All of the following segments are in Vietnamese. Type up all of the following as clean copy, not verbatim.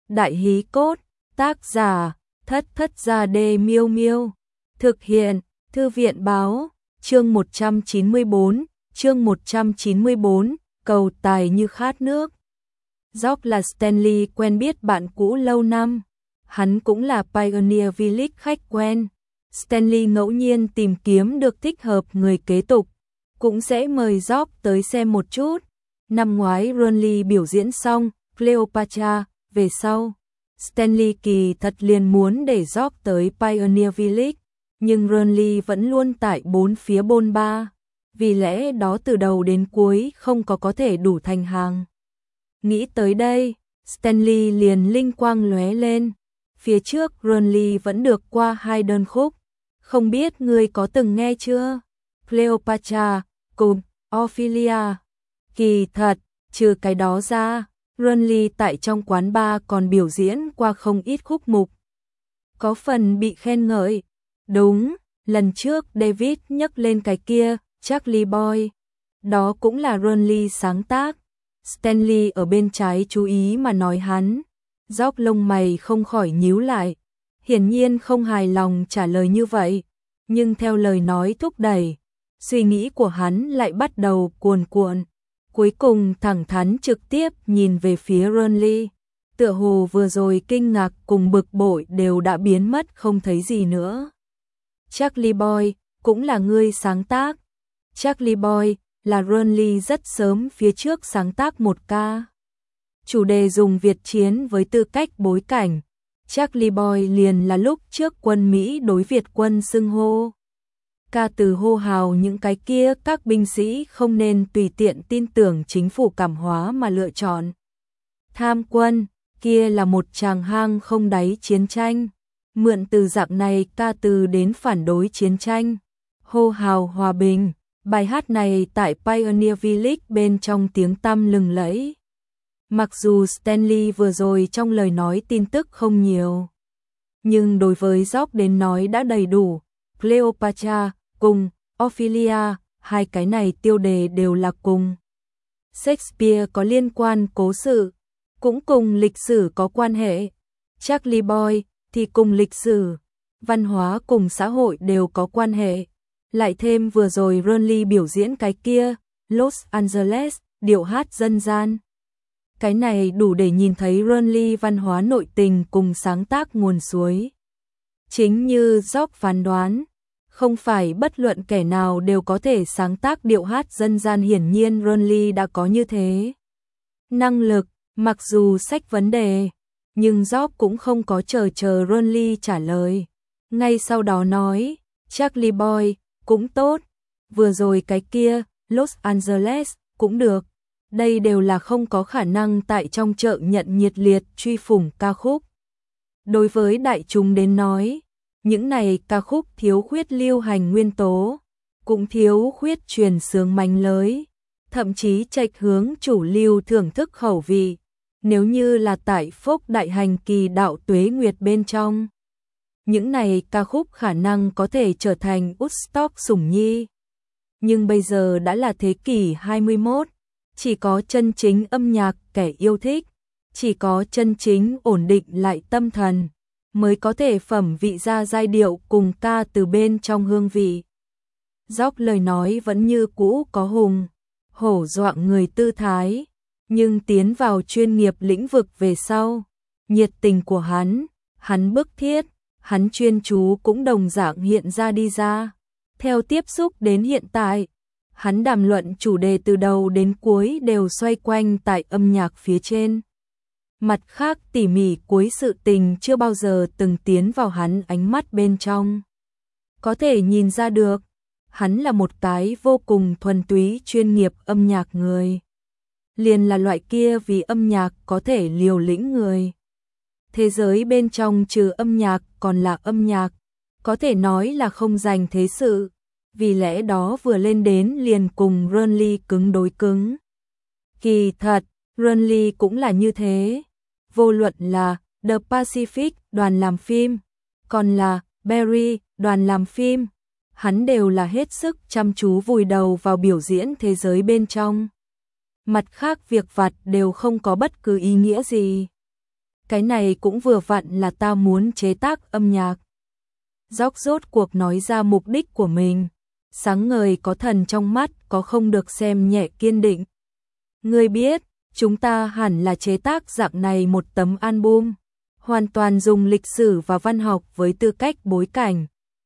Đại hí cốt, tác giả, Thất Thất Gia Đê Miêu Miêu. Thực hiện, Thư viện báo, chương 194, cầu tài như khát nước. Jock là Stanley quen biết bạn cũ lâu năm. Hắn cũng là Pioneer Village khách quen. Stanley ngẫu nhiên tìm kiếm được thích hợp người kế tục, cũng sẽ mời Jock tới xem một chút. Năm ngoái Ronly biểu diễn xong Cleopatra, về sau Stanley kỳ thật liền muốn để Jock tới Pioneer Village, nhưng Ronly vẫn luôn tại bốn phía bôn ba, vì lẽ đó từ đầu đến cuối không có thể đủ thành hàng. Nghĩ tới đây, Stanley liền linh quang lóe lên. Phía trước Ronly vẫn được qua 2 đơn khúc, không biết ngươi có từng nghe chưa? Cleopatra cùng Ophelia. Kỳ thật, trừ cái đó ra, Ronly tại trong quán bar còn biểu diễn qua không ít khúc mục. Có phần bị khen ngợi. Đúng, lần trước David nhắc lên cái kia, Charlie Boy. Đó cũng là Ronly sáng tác. Stanley ở bên trái chú ý mà nói hắn. Jock lông mày không khỏi nhíu lại. Hiển nhiên không hài lòng trả lời như vậy. Nhưng theo lời nói thúc đẩy, suy nghĩ của hắn lại bắt đầu cuồn cuộn. Cuối cùng thẳng thắn trực tiếp nhìn về phía Ronly. Tựa hồ vừa rồi kinh ngạc cùng bực bội đều đã biến mất không thấy gì nữa. Charlie Boy cũng là ngươi sáng tác. Charlie Boy là Ronly rất sớm phía trước sáng tác một ca. Chủ đề dùng Việt chiến với tư cách bối cảnh. Charlie Boy liền là lúc trước quân Mỹ đối Việt quân xưng hô. Ca từ hô hào những cái kia các binh sĩ không nên tùy tiện tin tưởng chính phủ cảm hóa mà lựa chọn tham quân, kia là một tràng hang không đáy chiến tranh. Mượn từ dạng này ca từ đến phản đối chiến tranh, hô hào hòa bình. Bài hát này tại Pioneer Village bên trong tiếng tăm lừng lẫy. Mặc dù Stanley vừa rồi trong lời nói tin tức không nhiều, nhưng đối với Jock đến nói đã đầy đủ. Cleopatra cùng Ophelia, hai cái này tiêu đề đều là cùng Shakespeare có liên quan cố sự, cũng cùng lịch sử có quan hệ. Charlie Boy thì cùng lịch sử, văn hóa cùng xã hội đều có quan hệ. Lại thêm vừa rồi Ronly biểu diễn cái kia, Los Angeles, điệu hát dân gian. Cái này đủ để nhìn thấy Ronly văn hóa nội tình cùng sáng tác nguồn suối. Chính như Jock phán đoán, không phải bất luận kẻ nào đều có thể sáng tác điệu hát dân gian, hiển nhiên Ronly đã có như thế năng lực. Mặc dù sách vấn đề, nhưng Jock cũng không có chờ Ronly trả lời. Ngay sau đó nói, Charlie Boy cũng tốt, vừa rồi cái kia, Los Angeles cũng được. Đây đều là không có khả năng tại trong chợ nhận nhiệt liệt truy phủng ca khúc. Đối với đại chúng đến nói, những này ca khúc thiếu khuyết lưu hành nguyên tố, cũng thiếu khuyết truyền xướng mánh lới, thậm chí chệch hướng chủ lưu thưởng thức khẩu vị. Nếu như là tại Phúc Đại Hành Kỳ Đạo Tuế Nguyệt bên trong, những này ca khúc khả năng có thể trở thành Woodstock sủng nhi. Nhưng bây giờ đã là thế kỷ 21, chỉ có chân chính âm nhạc kẻ yêu thích, chỉ có chân chính ổn định lại tâm thần, mới có thể phẩm vị ra giai điệu cùng ca từ bên trong hương vị. Jock lời nói vẫn như cũ có hùng hổ dọa người tư thái, nhưng tiến vào chuyên nghiệp lĩnh vực về sau, nhiệt tình của hắn bức thiết, hắn chuyên chú cũng đồng dạng hiện ra đi ra. Theo tiếp xúc đến hiện tại, hắn đàm luận chủ đề từ đầu đến cuối đều xoay quanh tại âm nhạc phía trên. Mặt khác tỉ mỉ cuối sự tình chưa bao giờ từng tiến vào hắn ánh mắt bên trong. Có thể nhìn ra được, hắn là một cái vô cùng thuần túy chuyên nghiệp âm nhạc người. Liền là loại kia vì âm nhạc có thể liều lĩnh người. Thế giới bên trong trừ âm nhạc còn là âm nhạc, có thể nói là không dành thế sự. Vì lẽ đó vừa lên đến liền cùng Ronly cứng đối cứng. Kỳ thật, Ronly cũng là như thế. Vô luận là The Pacific đoàn làm phim, còn là Barry đoàn làm phim, hắn đều là hết sức chăm chú vùi đầu vào biểu diễn thế giới bên trong. Mặt khác việc vặt đều không có bất cứ ý nghĩa gì. Cái này cũng vừa vặn là ta muốn chế tác âm nhạc. Rock rốt cuộc nói ra mục đích của mình. Sáng ngời có thần trong mắt, có không được xem nhẹ kiên định. Ngươi biết, chúng ta hẳn là chế tác dạng này một tấm album, hoàn toàn dùng lịch sử và văn học với tư cách bối cảnh.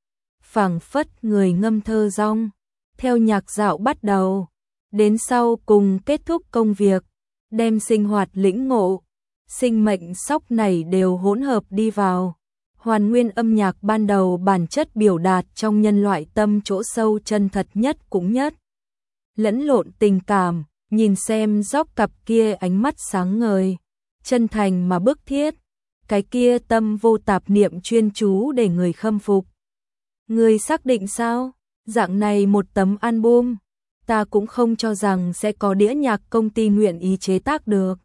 Phảng phất người ngâm thơ rong, theo nhạc dạo bắt đầu, đến sau cùng kết thúc công việc, đem sinh hoạt lĩnh ngộ, sinh mệnh sóc này đều hỗn hợp đi vào. Hoàn nguyên âm nhạc ban đầu bản chất biểu đạt trong nhân loại tâm chỗ sâu chân thật nhất cũng nhất. Lẫn lộn tình cảm, nhìn xem Rock cặp kia ánh mắt sáng ngời, chân thành mà bức thiết, cái kia tâm vô tạp niệm chuyên chú để người khâm phục. Người xác định sao? Dạng này một tấm album, ta cũng không cho rằng sẽ có đĩa nhạc công ty nguyện ý chế tác được.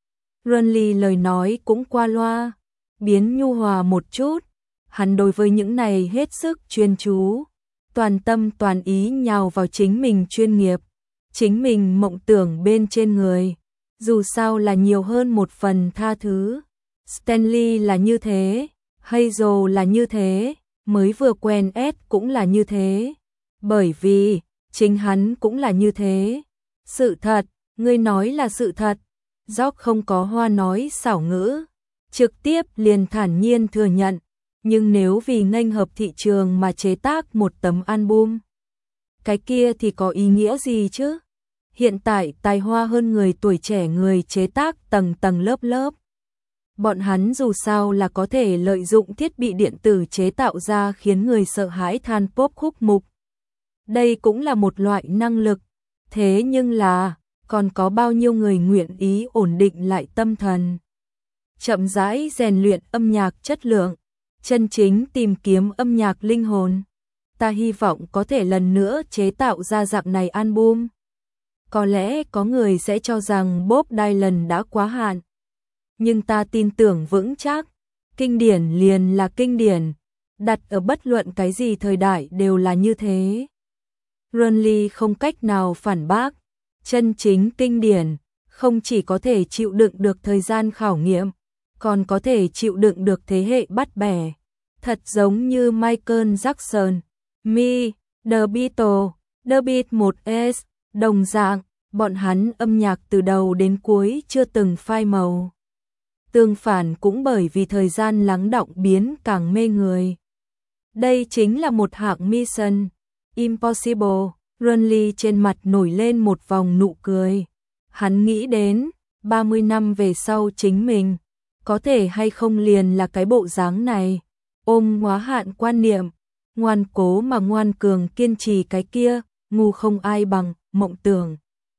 Runley lời nói cũng qua loa, biến nhu hòa một chút, hắn đối với những này hết sức chuyên chú, toàn tâm toàn ý nhào vào chính mình chuyên nghiệp, chính mình mộng tưởng bên trên người, dù sao là nhiều hơn một phần tha thứ. Stanley là như thế, Hazel là như thế, mới vừa quen Ed cũng là như thế, bởi vì chính hắn cũng là như thế. Sự thật, ngươi nói là sự thật. Rock không có hoa nói xảo ngữ, trực tiếp liền thản nhiên thừa nhận, nhưng nếu vì nghênh hợp thị trường mà chế tác một tấm album, cái kia thì có ý nghĩa gì chứ? Hiện tại tài hoa hơn người tuổi trẻ người chế tác tầng tầng lớp lớp. Bọn hắn dù sao là có thể lợi dụng thiết bị điện tử chế tạo ra khiến người sợ hãi than pop khúc mục. Đây cũng là một loại năng lực, thế nhưng là còn có bao nhiêu người nguyện ý ổn định lại tâm thần, chậm rãi rèn luyện âm nhạc chất lượng, chân chính tìm kiếm âm nhạc linh hồn. Ta hy vọng có thể lần nữa chế tạo ra dạng này album. Có lẽ có người sẽ cho rằng Bob Dylan đã quá hạn, nhưng ta tin tưởng vững chắc, kinh điển liền là kinh điển, đặt ở bất luận cái gì thời đại đều là như thế. Runley không cách nào phản bác, chân chính kinh điển không chỉ có thể chịu đựng được thời gian khảo nghiệm, còn có thể chịu đựng được thế hệ bắt bẻ. Thật giống như Michael Jackson, Me, The Beatles, The Beat 1S, đồng dạng, bọn hắn âm nhạc từ đầu đến cuối chưa từng phai màu. Tương phản cũng bởi vì thời gian lắng đọng biến càng mê người. Đây chính là một hạng Mission Impossible. Runley trên mặt nổi lên một vòng nụ cười. Hắn nghĩ đến 30 năm về sau chính mình có thể hay không liền là cái bộ dáng này, ôm hóa hạn quan niệm, ngoan cố mà ngoan cường kiên trì cái kia, ngu không ai bằng, mộng tưởng.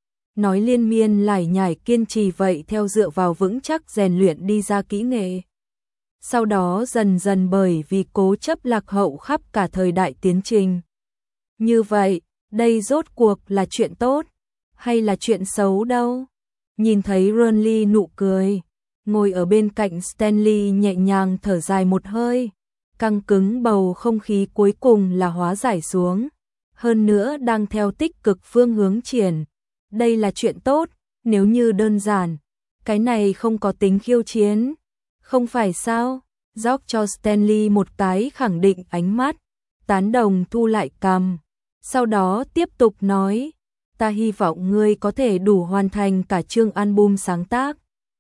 Nói liên miên lải nhải kiên trì vậy theo dựa vào vững chắc rèn luyện đi ra kỹ nghệ. Sau đó dần dần bởi vì cố chấp lạc hậu khắp cả thời đại tiến trình. Như vậy, đây rốt cuộc là chuyện tốt, hay là chuyện xấu đâu? Nhìn thấy Runley nụ cười, ngồi ở bên cạnh Stanley nhẹ nhàng thở dài một hơi, căng cứng bầu không khí cuối cùng là hóa giải xuống, hơn nữa đang theo tích cực phương hướng triển. Đây là chuyện tốt, nếu như đơn giản, cái này không có tính khiêu chiến, không phải sao? Rock cho Stanley một cái khẳng định ánh mắt, tán đồng thu lại cằm, sau đó tiếp tục nói, ta hy vọng ngươi có thể đủ hoàn thành cả chương album sáng tác.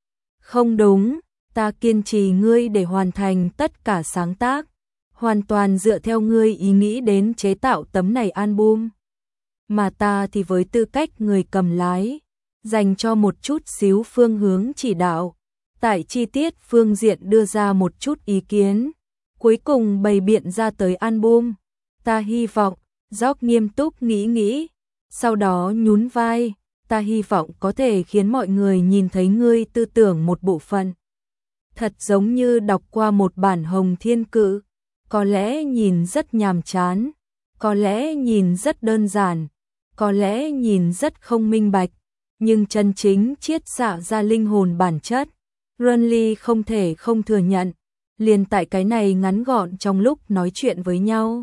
Không đúng, ta kiên trì ngươi để hoàn thành tất cả sáng tác, hoàn toàn dựa theo ngươi ý nghĩ đến chế tạo tấm này album. Mà ta thì với tư cách người cầm lái, dành cho một chút xíu phương hướng chỉ đạo, tại chi tiết phương diện đưa ra một chút ý kiến, cuối cùng bày biện ra tới album. Ta hy vọng, Rock nghiêm túc nghĩ, sau đó nhún vai, ta hy vọng có thể khiến mọi người nhìn thấy ngươi tư tưởng một bộ phận. Thật giống như đọc qua một bản Hồng Thiên Cự, có lẽ nhìn rất nhàm chán, có lẽ nhìn rất đơn giản, có lẽ nhìn rất không minh bạch, nhưng chân chính chiết xạ ra linh hồn bản chất. Runley không thể không thừa nhận, liền tại cái này ngắn gọn trong lúc nói chuyện với nhau.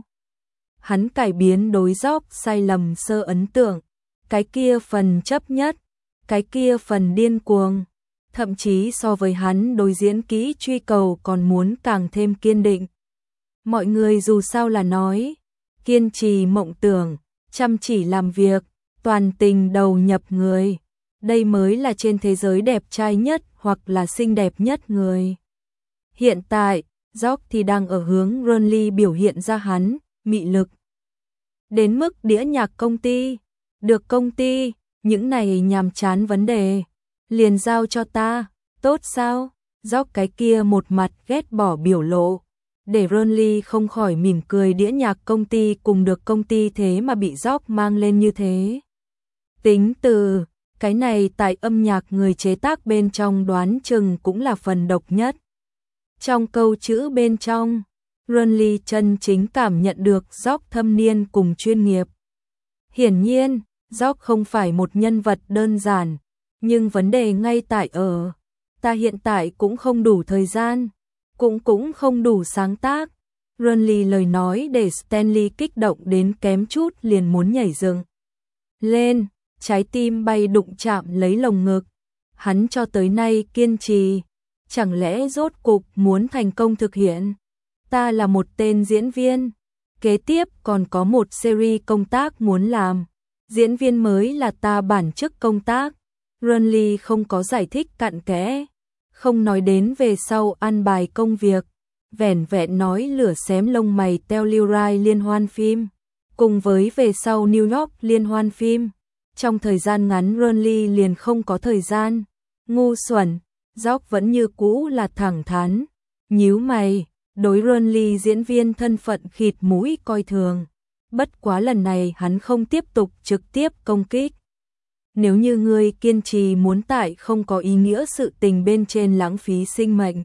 Hắn cải biến đối Rock sai lầm sơ ấn tượng, cái kia phần chấp nhất, cái kia phần điên cuồng, thậm chí so với hắn đối diễn kỹ truy cầu còn muốn càng thêm kiên định. Mọi người dù sao là nói, kiên trì mộng tưởng, chăm chỉ làm việc, toàn tình đầu nhập người. Đây mới là trên thế giới đẹp trai nhất hoặc là xinh đẹp nhất người. Hiện tại, Jock thì đang ở hướng Ronly biểu hiện ra hắn, mị lực. Đến mức đĩa nhạc công ty, được công ty, những này nhàm chán vấn đề. Liền giao cho ta, tốt sao? Jock cái kia một mặt ghét bỏ biểu lộ. Để Ronly không khỏi mỉm cười, đĩa nhạc công ty cùng được công ty thế mà bị Jock mang lên như thế. Tính từ, cái này tại âm nhạc người chế tác bên trong đoán chừng cũng là phần độc nhất. Trong câu chữ bên trong, Ronly chân chính cảm nhận được Jock thâm niên cùng chuyên nghiệp. Hiển nhiên, Jock không phải một nhân vật đơn giản, nhưng vấn đề ngay tại ở, ta hiện tại cũng không đủ thời gian, cũng không đủ sáng tác. Ronly lời nói để Stanley kích động đến kém chút liền muốn nhảy dựng lên, trái tim bay đụng chạm lấy lồng ngực. Hắn cho tới nay kiên trì, chẳng lẽ rốt cục muốn thành công thực hiện? Ta là một tên diễn viên, kế tiếp còn có một series công tác muốn làm, diễn viên mới là ta bản chức công tác. Ronly không có giải thích cặn kẽ, không nói đến về sau ăn bài công việc, vẻn vẹn nói lửa xém lông mày Telluride liên hoan phim, cùng với về sau New York liên hoan phim. Trong thời gian ngắn Ronly liền không có thời gian. Ngu xuẩn, Jock vẫn như cũ là thẳng thắn, nhíu mày, đối Ronly diễn viên thân phận khịt mũi coi thường. Bất quá lần này hắn không tiếp tục trực tiếp công kích. Nếu như ngươi kiên trì muốn tại không có ý nghĩa sự tình bên trên lãng phí sinh mệnh,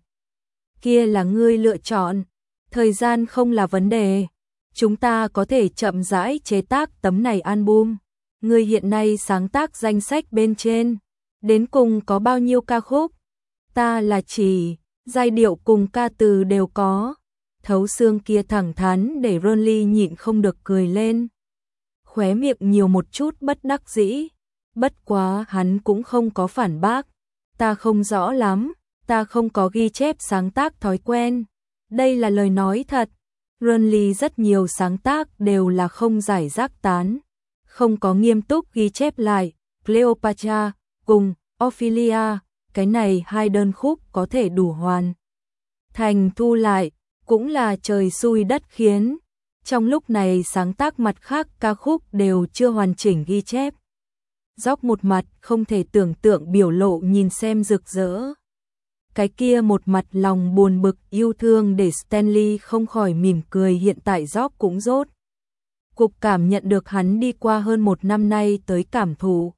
kia là ngươi lựa chọn, thời gian không là vấn đề. Chúng ta có thể chậm rãi chế tác tấm này album. Ngươi hiện nay sáng tác danh sách bên trên, đến cùng có bao nhiêu ca khúc? Ta là chỉ, giai điệu cùng ca từ đều có. Thấu xương kia thẳng thắn để Ronly nhịn không được cười lên. Khóe miệng nhiều một chút bất đắc dĩ. Bất quá hắn cũng không có phản bác. Ta không rõ lắm, ta không có ghi chép sáng tác thói quen. Đây là lời nói thật. Ronly rất nhiều sáng tác đều là không giải rác tán, không có nghiêm túc ghi chép lại. Cleopatra cùng Ophelia, cái này hai đơn khúc có thể đủ hoàn thành thu lại, cũng là trời xui đất khiến. Trong lúc này sáng tác mặt khác ca khúc đều chưa hoàn chỉnh ghi chép. Jock một mặt không thể tưởng tượng biểu lộ nhìn xem rực rỡ. Cái kia một mặt lòng buồn bực yêu thương để Stanley không khỏi mỉm cười. Hiện tại Jock cũng rốt cục cảm nhận được hắn đi qua hơn một năm nay tới cảm thụ.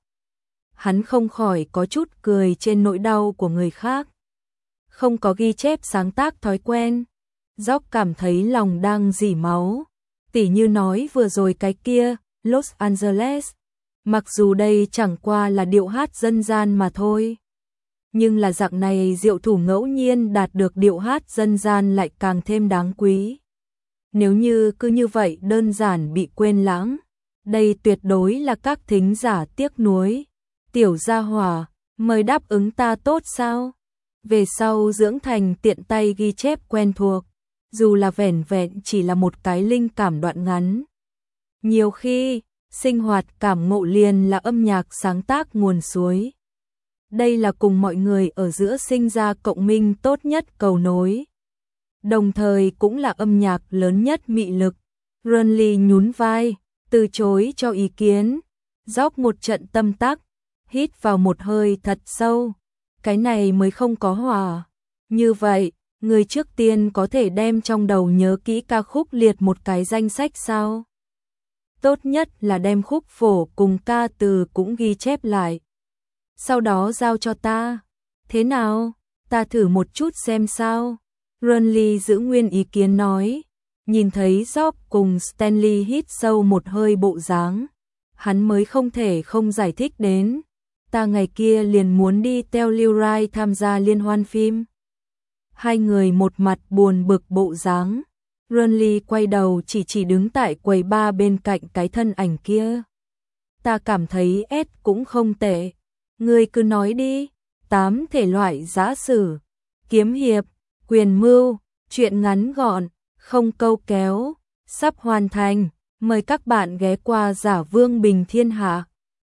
Hắn không khỏi có chút cười trên nỗi đau của người khác. Không có ghi chép sáng tác thói quen. Jock cảm thấy lòng đang rỉ máu. Tỉ như nói vừa rồi cái kia, Los Angeles. Mặc dù đây chẳng qua là điệu hát dân gian mà thôi. Nhưng là dạng này diệu thủ ngẫu nhiên đạt được điệu hát dân gian lại càng thêm đáng quý. Nếu như cứ như vậy đơn giản bị quên lãng, đây tuyệt đối là các thính giả tiếc nuối. Tiểu gia hỏa, mời đáp ứng ta tốt sao? Về sau dưỡng thành tiện tay ghi chép quen thuộc, dù là vẻn vẹn chỉ là một cái linh cảm đoạn ngắn. Nhiều khi, sinh hoạt cảm ngộ liền là âm nhạc sáng tác nguồn suối. Đây là cùng mọi người ở giữa sinh ra cộng minh tốt nhất cầu nối. Đồng thời cũng là âm nhạc lớn nhất mị lực. Ronly nhún vai, từ chối cho ý kiến. Jock một trận tâm tắc, hít vào một hơi thật sâu. Cái này mới không có hòa. Như vậy, người trước tiên có thể đem trong đầu nhớ kỹ ca khúc liệt một cái danh sách sao? Tốt nhất là đem khúc phổ cùng ca từ cũng ghi chép lại. Sau đó giao cho ta. Thế nào? Ta thử một chút xem sao? Ronly giữ nguyên ý kiến nói. Nhìn thấy Jock cùng Stanley hít sâu một hơi bộ dáng, hắn mới không thể không giải thích đến. Ta ngày kia liền muốn đi Telluride tham gia liên hoan phim. Hai người một mặt buồn bực bộ dáng. Ronly quay đầu chỉ đứng tại quầy bar bên cạnh cái thân ảnh kia. Ta cảm thấy S cũng không tệ. Ngươi cứ nói đi, 8 thể loại giã sử, kiếm hiệp, quyền mưu, truyện ngắn gọn, không câu kéo, sắp hoàn thành. Mời các bạn ghé qua Giả Vương Bình Thiên Hạ.